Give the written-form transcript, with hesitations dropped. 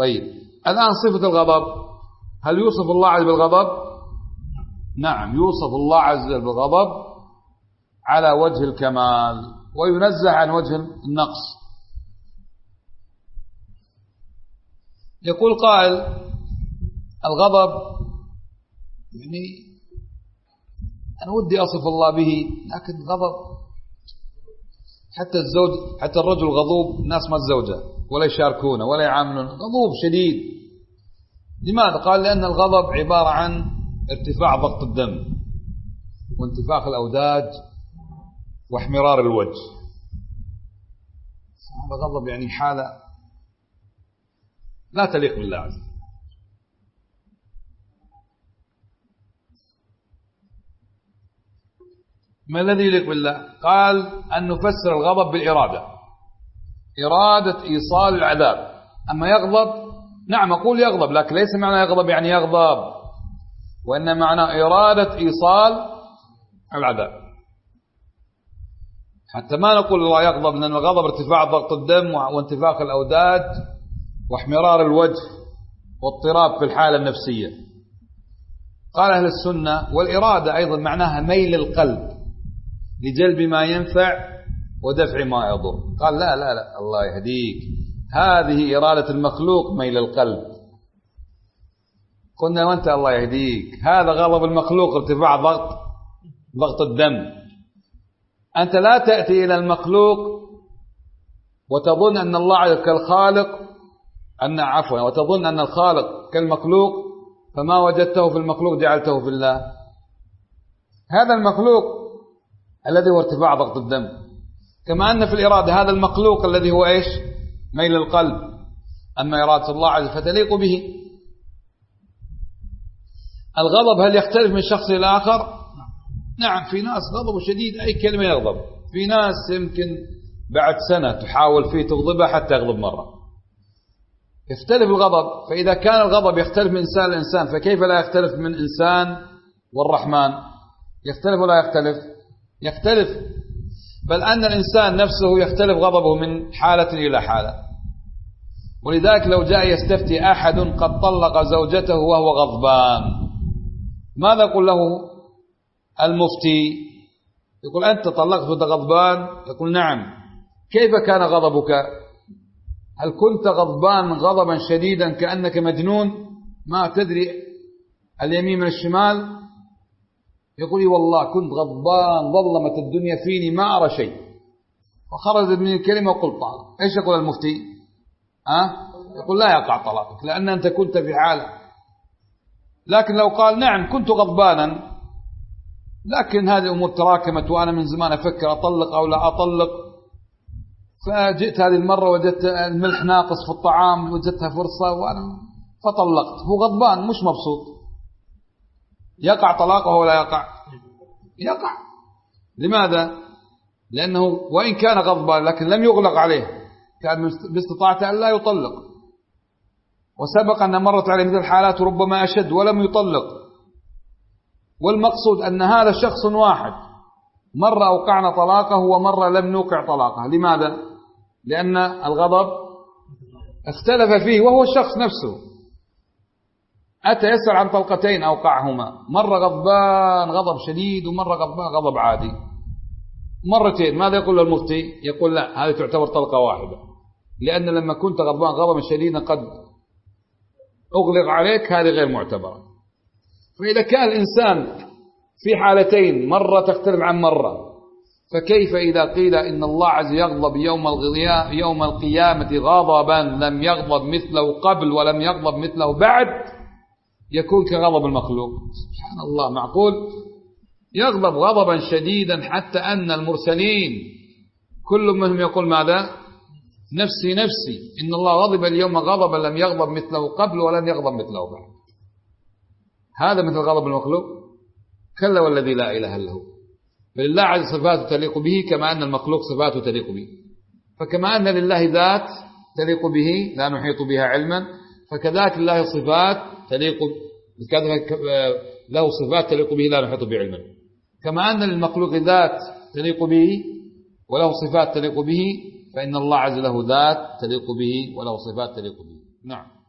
طيب الآن صفة الغضب، هل يوصف الله عز وجل بالغضب؟ نعم، يوصف الله عز وجل بالغضب على وجه الكمال وينزه عن وجه النقص. يقول قائل الغضب يعني أنا ودي أصف الله به، لكن غضب حتى الزوج، حتى الرجل غضوب الناس ما الزوجة ولا يشاركونه ولا يعاملون، غضوب شديد. لماذا؟ قال لأن الغضب عبارة عن ارتفاع ضغط الدم وانتفاخ الأوداج واحمرار الوجه. هذا غضب يعني حالة لا تليق بالله عز وجل. ما الذي يليق بالله؟ قال أن نفسر الغضب بالإرادة، إرادة إيصال العذاب. أما يغضب، نعم أقول يغضب، لكن ليس معنى يغضب يعني يغضب، وإن معنى إرادة إيصال العذاب. حتى ما نقول الله يغضب، لأن الغضب ارتفاع ضغط الدم وانتفاخ الأوداج واحمرار الوجه واضطراب في الحالة النفسية. قال أهل السنة والإرادة أيضا معناها ميل القلب لجلب ما ينفع ودفع ما يضر. قال لا لا لا الله يهديك، هذه إرادة المخلوق ميل القلب. قلنا وانت الله يهديك، هذا غضب المخلوق ارتفاع ضغط الدم. أنت لا تأتي إلى المخلوق وتظن أن الله عز وجل كالخالق، وتظن أن الخالق كالمخلوق، فما وجدته في المخلوق جعلته في الله. هذا المخلوق الذي هو ارتفاع ضغط الدم، كما أن في الإرادة هذا المخلوق الذي هو إيش؟ ميل القلب. أما إرادة الله عز وجل فتليق به. الغضب هل يختلف من شخص إلى آخر؟ نعم، في ناس غضبه شديد أي كلمة يغضب، في ناس يمكن بعد سنة تحاول فيه تغضبه حتى يغضب مرة. يختلف الغضب. فإذا كان الغضب يختلف من إنسان لإنسان، فكيف لا يختلف من إنسان والرحمن؟ يختلف ولا يختلف؟ يختلف، بل أن الإنسان نفسه يختلف غضبه من حالة إلى حالة. ولذلك لو جاء يستفتي أحد قد طلق زوجته وهو غضبان، ماذا يقول له المفتي؟ يقول أنت طلقت وأنت غضبان؟ يقول نعم. كيف كان غضبك؟ هل كنت غضبان غضبا شديدا كأنك مجنون ما تدري اليمين من الشمال؟ يقول والله كنت غضبان ظلمت الدنيا فيني ما أرى شيء، وخرجت من الكلمة وقلت طلاق. إيش يقول المفتي؟ يقول لا يقع طلاقك لأن أنت كنت في حالة. لكن لو قال نعم كنت غضبانا لكن هذه الأمور تراكمت وأنا من زمان أفكر أطلق أو لا أطلق، فجئت هذه المرة وجدت الملح ناقص في الطعام وجدتها فرصة وأنا فطلقت. هو غضبان مش مبسوط. يقع طلاقه ولا يقع؟ يقع. لماذا؟ لأنه وإن كان غضبان لكن لم يغلق عليه، كان باستطاعته أن لا يطلق، وسبق أن مرت عليه مثل الحالات ربما أشد ولم يطلق. والمقصود أن هذا شخص واحد، مرة أوقعنا طلاقه ومرة لم نوقع طلاقه. لماذا؟ لأن الغضب اختلف فيه وهو الشخص نفسه. أتى يسأل عن طلقتين أوقعهما، مرة غضبان غضب شديد ومرة غضبان غضب عادي مرتين. ماذا يقول المفتي؟ يقول لا، هذه تعتبر طلقة واحدة، لأن لما كنت غضبان غضبا شديدا قد أغلق عليك، هذه غير معتبرة. فإذا كان الإنسان في حالتين مرة تختلف عن مرة، فكيف إذا قيل إن الله عز يغضب يوم القيامة غضبا لم يغضب مثله قبل ولم يغضب مثله بعد، يكون كغضب المخلوق؟ سبحان الله. معقول يغضب غضبا شديدا حتى أن المرسلين كل منهم يقول ماذا؟ نفسي نفسي، إن الله غضب اليوم غضبا لم يغضب مثله قبل ولم يغضب مثله بعد. هذا مثل غضب المخلوق؟ كلا والذي لا إله إلا هو. فلله عز صفاته تليق به كما أن المخلوق صفاته تليق به. فكما أن لله ذات تليق به لا نحيط بها علما، فكذلك الله صفات له صفات تليق به لا نحيط بها علما. كما أن للمخلوق ذات تليق به وله صفات تليق به، فإن الله عز له ذات تليق به وله صفات تليق به. نعم.